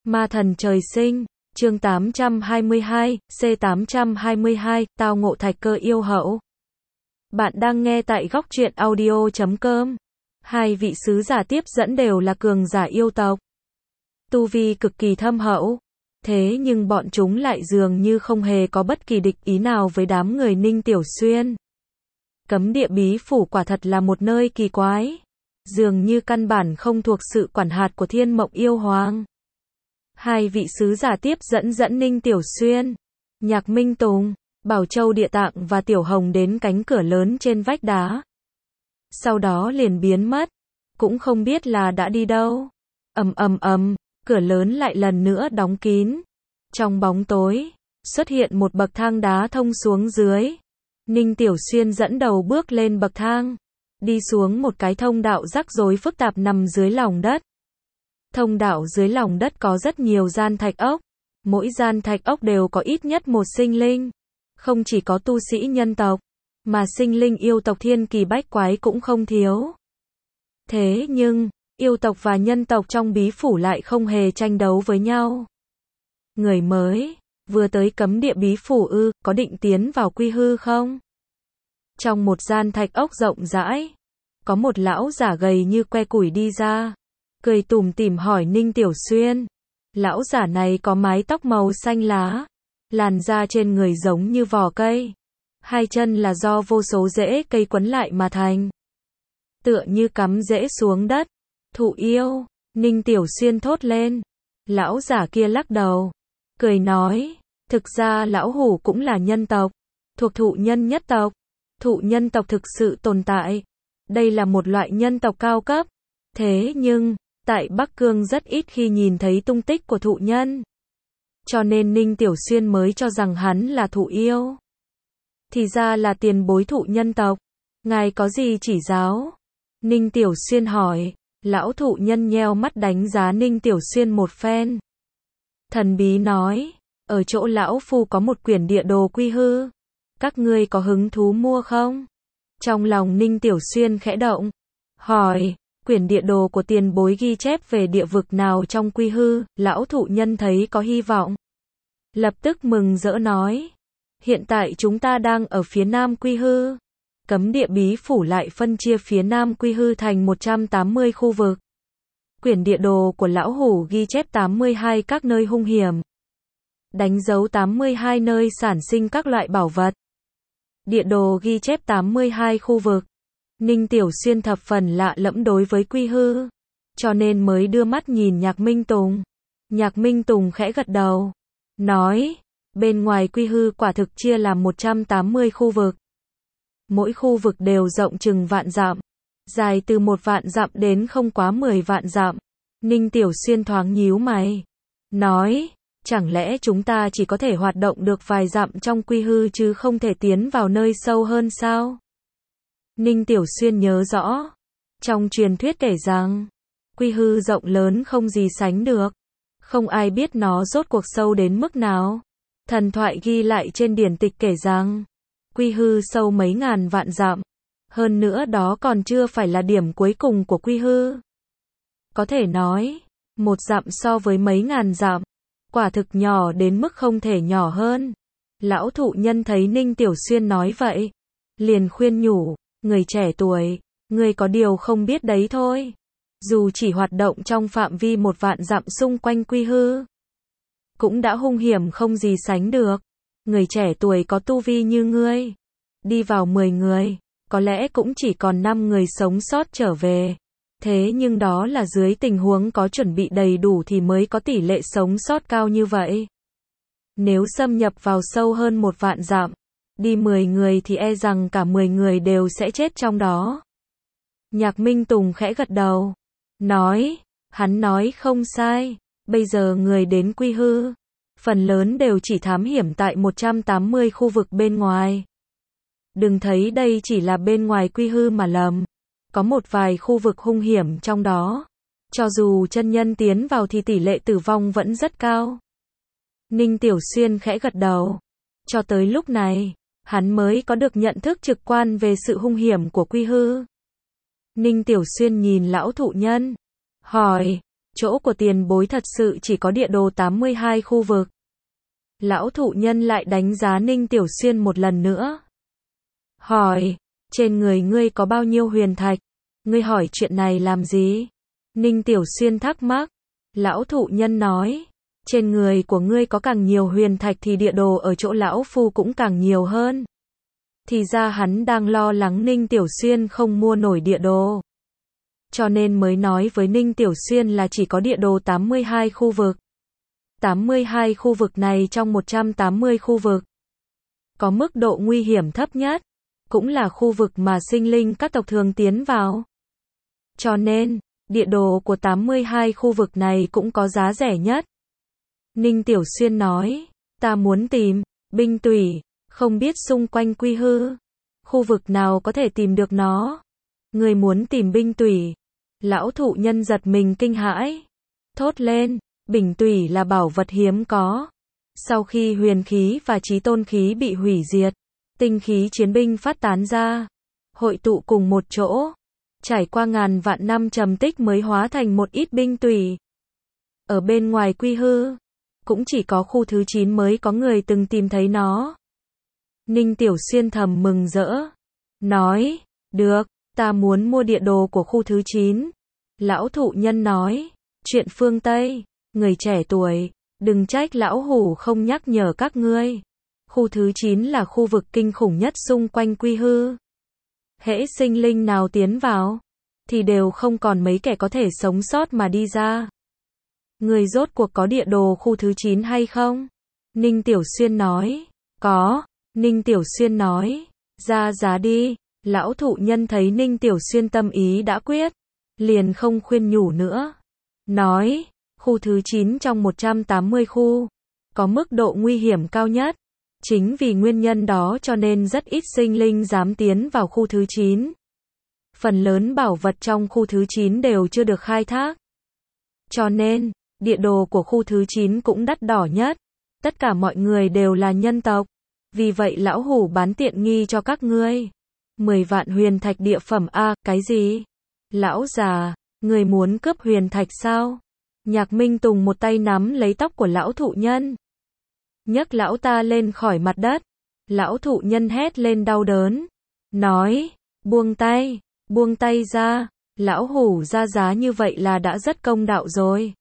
Ma thần trời sinh, chương 822, C822, tao ngộ thạch cơ yêu hậu. Bạn đang nghe tại góc truyện audio.com. Hai vị sứ giả tiếp dẫn đều là cường giả yêu tộc. Tu vi cực kỳ thâm hậu. Thế nhưng bọn chúng lại dường như không hề có bất kỳ địch ý nào với đám người Ninh Tiểu Xuyên. Cấm địa bí phủ quả thật là một nơi kỳ quái. Dường như căn bản không thuộc sự quản hạt của Thiên Mộng Yêu Hoàng. Hai vị sứ giả tiếp dẫn Ninh Tiểu Xuyên, Nhạc Minh Tùng, Bảo Châu Địa Tạng và Tiểu Hồng đến cánh cửa lớn trên vách đá. Sau đó liền biến mất, cũng không biết là đã đi đâu. Cửa lớn lại lần nữa đóng kín. Trong bóng tối, xuất hiện một bậc thang đá thông xuống dưới. Ninh Tiểu Xuyên dẫn đầu bước lên bậc thang, đi xuống một cái thông đạo rắc rối phức tạp nằm dưới lòng đất. Thông đạo dưới lòng đất có rất nhiều gian thạch ốc, mỗi gian thạch ốc đều có ít nhất một sinh linh. Không chỉ có tu sĩ nhân tộc, mà sinh linh yêu tộc thiên kỳ bách quái cũng không thiếu. Thế nhưng, yêu tộc và nhân tộc trong bí phủ lại không hề tranh đấu với nhau. Người mới, vừa tới cấm địa bí phủ ư, có định tiến vào quy hư không? Trong một gian thạch ốc rộng rãi, có một lão giả gầy như que củi đi ra, cười tủm tỉm hỏi Ninh Tiểu Xuyên. Lão giả này có mái tóc màu xanh lá, làn da trên người giống như vỏ cây, hai chân là do vô số rễ cây quấn lại mà thành, tựa như cắm rễ xuống đất. Thụ yêu, Ninh Tiểu Xuyên thốt lên. Lão giả kia lắc đầu, cười nói, thực ra lão hủ cũng là nhân tộc, thuộc thụ nhân nhất tộc. Thụ nhân tộc thực sự tồn tại. Đây là một loại nhân tộc cao cấp. Thế nhưng, tại Bắc Cương rất ít khi nhìn thấy tung tích của thụ nhân. Cho nên Ninh Tiểu Xuyên mới cho rằng hắn là thụ yêu. Thì ra là tiền bối thụ nhân tộc. Ngài có gì chỉ giáo? Ninh Tiểu Xuyên hỏi. Lão thụ nhân nheo mắt đánh giá Ninh Tiểu Xuyên một phen. Thần bí nói, ở chỗ lão phu có một quyển địa đồ quy hư. Các ngươi có hứng thú mua không? Trong lòng Ninh Tiểu Xuyên khẽ động, hỏi, quyển địa đồ của tiền bối ghi chép về địa vực nào trong quy hư? Lão thụ nhân thấy có hy vọng, lập tức mừng rỡ nói, hiện tại chúng ta đang ở phía nam quy hư. Cấm địa bí phủ lại phân chia phía nam quy hư thành 180 khu vực. Quyển địa đồ của lão hủ ghi chép 82 các nơi hung hiểm, đánh dấu 82 nơi sản sinh các loại bảo vật. Địa đồ ghi chép 82 khu vực. Ninh Tiểu Xuyên thập phần lạ lẫm đối với quy hư, cho nên mới đưa mắt nhìn Nhạc Minh Tùng. Nhạc Minh Tùng khẽ gật đầu, nói, bên ngoài quy hư quả thực chia làm 180 khu vực. Mỗi khu vực đều rộng chừng vạn dặm, dài từ 1 vạn dặm đến không quá 10 vạn dặm. Ninh Tiểu Xuyên thoáng nhíu mày, nói, chẳng lẽ chúng ta chỉ có thể hoạt động được vài dặm trong quy hư chứ không thể tiến vào nơi sâu hơn sao? Ninh Tiểu Xuyên nhớ rõ, trong truyền thuyết kể rằng, quy hư rộng lớn không gì sánh được, không ai biết nó rốt cuộc sâu đến mức nào. Thần thoại ghi lại trên điển tịch kể rằng, quy hư sâu mấy ngàn vạn dặm, hơn nữa đó còn chưa phải là điểm cuối cùng của quy hư. Có thể nói, 1 dặm so với mấy ngàn dặm, quả thực nhỏ đến mức không thể nhỏ hơn. Lão thụ nhân thấy Ninh Tiểu Xuyên nói vậy, liền khuyên nhủ, người trẻ tuổi, người có điều không biết đấy thôi. Dù chỉ hoạt động trong phạm vi 1 vạn dặm xung quanh quy hư, cũng đã hung hiểm không gì sánh được. Người trẻ tuổi có tu vi như ngươi, đi vào 10 người, có lẽ cũng chỉ còn 5 người sống sót trở về. Thế nhưng đó là dưới tình huống có chuẩn bị đầy đủ thì mới có tỷ lệ sống sót cao như vậy. Nếu xâm nhập vào sâu hơn 1 vạn dặm, đi 10 người thì e rằng cả 10 người đều sẽ chết trong đó. Nhạc Minh Tùng khẽ gật đầu, nói, hắn nói không sai, bây giờ người đến quy hư, phần lớn đều chỉ thám hiểm tại 180 khu vực bên ngoài. Đừng thấy đây chỉ là bên ngoài quy hư mà lầm. Có một vài khu vực hung hiểm trong đó. Cho dù chân nhân tiến vào thì tỷ lệ tử vong vẫn rất cao. Ninh Tiểu Xuyên khẽ gật đầu. Cho tới lúc này, hắn mới có được nhận thức trực quan về sự hung hiểm của quy hư. Ninh Tiểu Xuyên nhìn lão thụ nhân, hỏi, Chỗ của tiền bối thật sự chỉ có địa đồ 82 khu vực. Lão thụ nhân lại đánh giá Ninh Tiểu Xuyên một lần nữa. Hỏi, trên người ngươi có bao nhiêu huyền thạch? Ngươi hỏi chuyện này làm gì? Ninh Tiểu Xuyên thắc mắc. Lão thụ nhân nói, trên người của ngươi có càng nhiều huyền thạch thì địa đồ ở chỗ lão phu cũng càng nhiều hơn. Thì ra hắn đang lo lắng Ninh Tiểu Xuyên không mua nổi địa đồ. Cho nên mới nói với Ninh Tiểu Xuyên là chỉ có địa đồ 82 khu vực. 82 khu vực này trong 180 khu vực. Có mức độ nguy hiểm thấp nhất. Cũng là khu vực mà sinh linh các tộc thường tiến vào. Cho nên, địa đồ của 82 khu vực này cũng có giá rẻ nhất. Ninh Tiểu Xuyên nói, ta muốn tìm, binh tùy, không biết xung quanh quy hư. Khu vực nào có thể tìm được nó? Người muốn tìm binh tùy. Lão thụ nhân giật mình kinh hãi. Thốt lên, binh tùy là bảo vật hiếm có. Sau khi huyền khí và chí tôn khí bị hủy diệt, tinh khí chiến binh phát tán ra, hội tụ cùng một chỗ, trải qua ngàn vạn năm trầm tích mới hóa thành một ít binh tùy. Ở bên ngoài quy hư, cũng chỉ có khu thứ 9 mới có người từng tìm thấy nó. Ninh Tiểu Xuyên thầm mừng rỡ, nói, được, ta muốn mua địa đồ của khu thứ 9. Lão thụ nhân nói, chuyện phương Tây, người trẻ tuổi, đừng trách lão hủ không nhắc nhở các ngươi. Khu thứ 9 là khu vực kinh khủng nhất xung quanh quy hư. Hễ sinh linh nào tiến vào, thì đều không còn mấy kẻ có thể sống sót mà đi ra. Người rốt cuộc có địa đồ khu thứ 9 hay không? Ninh Tiểu Xuyên nói, có. Ninh Tiểu Xuyên nói, ra giá đi. Lão thụ nhân thấy Ninh Tiểu Xuyên tâm ý đã quyết, liền không khuyên nhủ nữa. Nói, khu thứ 9 trong 180 khu, có mức độ nguy hiểm cao nhất. Chính vì nguyên nhân đó cho nên rất ít sinh linh dám tiến vào khu thứ 9. Phần lớn bảo vật trong khu thứ 9 đều chưa được khai thác. Cho nên, địa đồ của khu thứ 9 cũng đắt đỏ nhất. Tất cả mọi người đều là nhân tộc. Vì vậy lão hủ bán tiện nghi cho các ngươi. 10 vạn huyền thạch địa phẩm a, cái gì? Lão già, người muốn cướp huyền thạch sao? Nhạc Minh Tùng một tay nắm lấy tóc của lão thụ nhân, nhấc lão ta lên khỏi mặt đất. Lão thụ nhân hét lên đau đớn, nói, buông tay ra, lão hủ ra giá như vậy là đã rất công đạo rồi.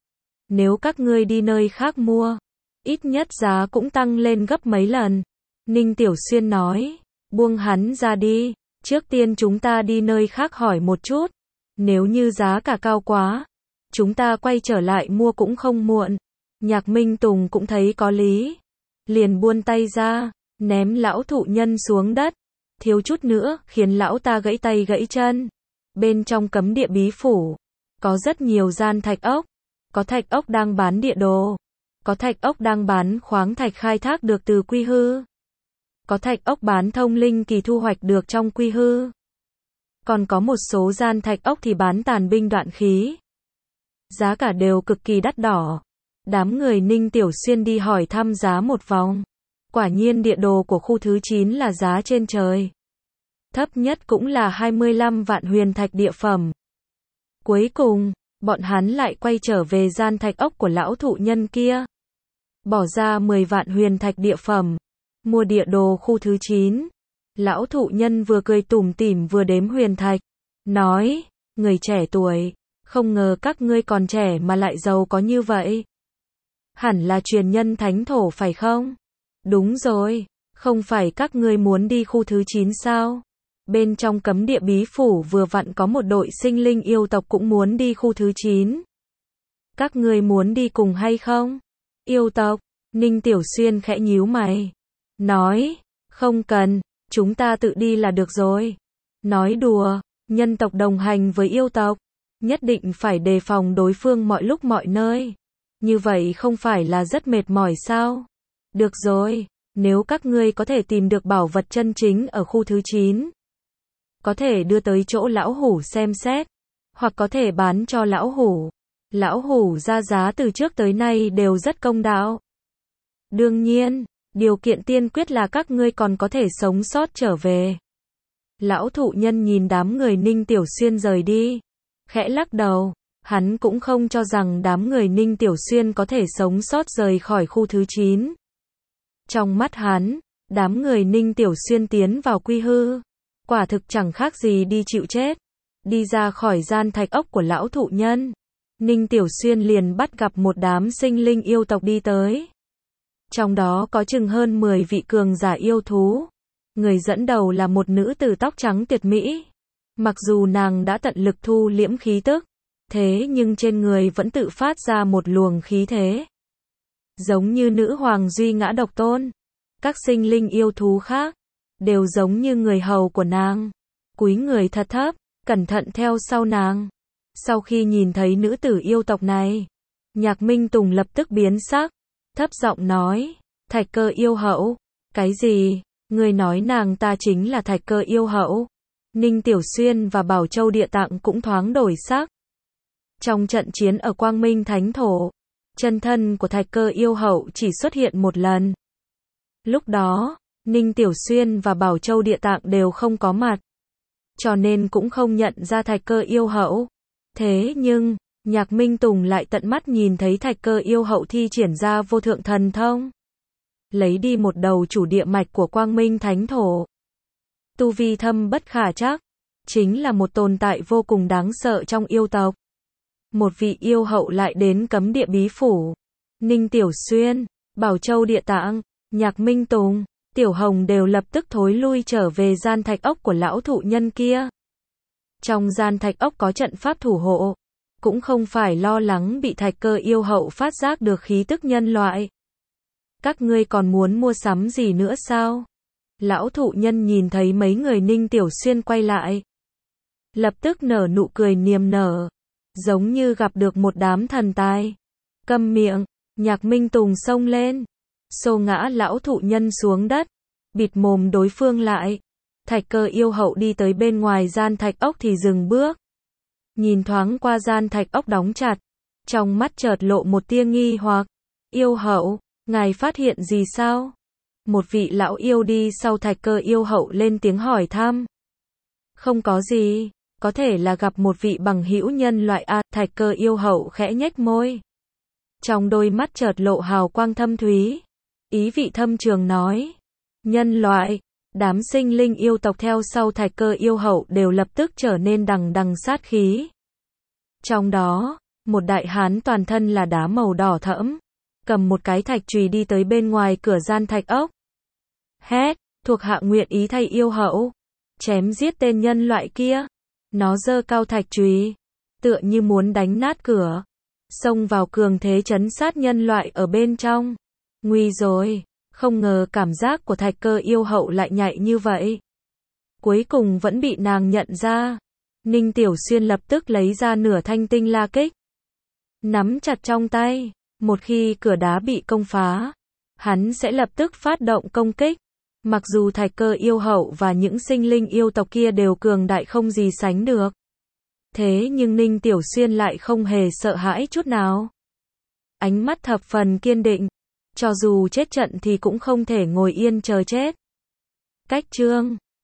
Nếu các ngươi đi nơi khác mua, ít nhất giá cũng tăng lên gấp mấy lần. Ninh Tiểu Xuyên nói, buông hắn ra đi, trước tiên chúng ta đi nơi khác hỏi một chút. Nếu như giá cả cao quá, chúng ta quay trở lại mua cũng không muộn. Nhạc Minh Tùng cũng thấy có lý, liền buông tay ra, ném lão thụ nhân xuống đất, thiếu chút nữa khiến lão ta gãy tay gãy chân. Bên trong cấm địa bí phủ, có rất nhiều gian thạch ốc, có thạch ốc đang bán địa đồ, có thạch ốc đang bán khoáng thạch khai thác được từ quy hư, có thạch ốc bán thông linh kỳ thu hoạch được trong quy hư, còn có một số gian thạch ốc thì bán tàn binh đoạn khí. Giá cả đều cực kỳ đắt đỏ. Đám người Ninh Tiểu Xuyên đi hỏi thăm giá một vòng. Quả nhiên địa đồ của khu thứ 9 là giá trên trời. Thấp nhất cũng là 25 vạn huyền thạch địa phẩm. Cuối cùng, bọn hắn lại quay trở về gian thạch ốc của lão thụ nhân kia. Bỏ ra 10 vạn huyền thạch địa phẩm. Mua địa đồ khu thứ 9. Lão thụ nhân vừa cười tủm tỉm vừa đếm huyền thạch. Nói, người trẻ tuổi, không ngờ các ngươi còn trẻ mà lại giàu có như vậy. Hẳn là truyền nhân thánh thổ phải không? Đúng rồi, không phải các ngươi muốn đi khu thứ 9 sao? Bên trong cấm địa bí phủ vừa vặn có một đội sinh linh yêu tộc cũng muốn đi khu thứ 9. Các ngươi muốn đi cùng hay không? Yêu tộc, Ninh Tiểu Xuyên khẽ nhíu mày. Nói, không cần, chúng ta tự đi là được rồi. Nói đùa, nhân tộc đồng hành với yêu tộc, nhất định phải đề phòng đối phương mọi lúc mọi nơi. Như vậy không phải là rất mệt mỏi sao? Được rồi, nếu các ngươi có thể tìm được bảo vật chân chính ở khu thứ 9, có thể đưa tới chỗ lão hủ xem xét, hoặc có thể bán cho lão hủ. Lão hủ ra giá từ trước tới nay đều rất công đạo. Đương nhiên, điều kiện tiên quyết là các ngươi còn có thể sống sót trở về. Lão thụ nhân nhìn đám người Ninh Tiểu Xuyên rời đi, khẽ lắc đầu, Hắn cũng không cho rằng đám người Ninh Tiểu Xuyên có thể sống sót rời khỏi khu thứ 9. Trong mắt hắn, đám người Ninh Tiểu Xuyên tiến vào quy hư, quả thực chẳng khác gì đi chịu chết. Đi ra khỏi gian thạch ốc của lão thụ nhân, Ninh Tiểu Xuyên liền bắt gặp một đám sinh linh yêu tộc đi tới. Trong đó có chừng hơn 10 vị cường giả yêu thú. Người dẫn đầu là một nữ tử tóc trắng tuyệt mỹ. Mặc dù nàng đã tận lực thu liễm khí tức, thế nhưng trên người vẫn tự phát ra một luồng khí thế. Giống như nữ hoàng duy ngã độc tôn. Các sinh linh yêu thú khác, đều giống như người hầu của nàng. Cúi người thật thấp, cẩn thận theo sau nàng. Sau khi nhìn thấy nữ tử yêu tộc này, Nhạc Minh Tùng lập tức biến sắc, thấp giọng nói, Thạch Cơ yêu hậu. Cái gì? Người nói nàng ta chính là Thạch Cơ yêu hậu? Ninh Tiểu Xuyên và Bảo Châu Địa Tạng cũng thoáng đổi sắc. Trong trận chiến ở Quang Minh Thánh Thổ, chân thân của Thạch Cơ yêu hậu chỉ xuất hiện một lần. Lúc đó, Ninh Tiểu Xuyên và Bảo Châu Địa Tạng đều không có mặt, cho nên cũng không nhận ra Thạch Cơ yêu hậu. Thế nhưng, Nhạc Minh Tùng lại tận mắt nhìn thấy Thạch Cơ yêu hậu thi triển ra vô thượng thần thông, lấy đi một đầu chủ địa mạch của Quang Minh Thánh Thổ. Tu vi thâm bất khả trắc, chính là một tồn tại vô cùng đáng sợ trong yêu tộc. Một vị yêu hậu lại đến cấm địa bí phủ. Ninh Tiểu Xuyên, Bảo Châu Địa Tạng, Nhạc Minh Tùng, Tiểu Hồng đều lập tức thối lui trở về gian thạch ốc của lão thụ nhân kia. Trong gian thạch ốc có trận pháp thủ hộ, cũng không phải lo lắng bị Thạch Cơ yêu hậu phát giác được khí tức nhân loại. Các ngươi còn muốn mua sắm gì nữa sao? Lão thụ nhân nhìn thấy mấy người Ninh Tiểu Xuyên quay lại, lập tức nở nụ cười niềm nở, giống như gặp được một đám thần tài. Câm miệng, Nhạc Minh Tùng xông lên, xô ngã lão thụ nhân xuống đất, bịt mồm đối phương lại. Thạch Cơ yêu hậu đi tới bên ngoài gian thạch ốc thì dừng bước. Nhìn thoáng qua gian thạch ốc đóng chặt, trong mắt chợt lộ một tia nghi hoặc. Yêu hậu, ngài phát hiện gì sao? Một vị lão yêu đi sau Thạch Cơ yêu hậu lên tiếng hỏi thăm. Không có gì, có thể là gặp một vị bằng hữu nhân loại a. Thạch Cơ yêu hậu khẽ nhếch môi. Trong đôi mắt chợt lộ hào quang thâm thúy, ý vị thâm trường nói. Nhân loại. Đám sinh linh yêu tộc theo sau Thạch Cơ yêu hậu đều lập tức trở nên đằng đằng sát khí. Trong đó, một đại hán toàn thân là đá màu đỏ thẫm, cầm một cái thạch chùy đi tới bên ngoài cửa gian thạch ốc. Hét, thuộc hạ nguyện ý thay yêu hậu chém giết tên nhân loại kia. Nó giơ cao thạch chùy, tựa như muốn đánh nát cửa, xông vào cường thế trấn sát nhân loại ở bên trong. Nguy rồi, không ngờ cảm giác của Thạch Cơ yêu hậu lại nhạy như vậy. Cuối cùng vẫn bị nàng nhận ra. Ninh Tiểu Xuyên lập tức lấy ra nửa thanh tinh la kích, nắm chặt trong tay. Một khi cửa đá bị công phá, hắn sẽ lập tức phát động công kích. Mặc dù Thạch Cơ yêu hậu và những sinh linh yêu tộc kia đều cường đại không gì sánh được, thế nhưng Ninh Tiểu Xuyên lại không hề sợ hãi chút nào. Ánh mắt thập phần kiên định, cho dù chết trận thì cũng không thể ngồi yên chờ chết. Cách chương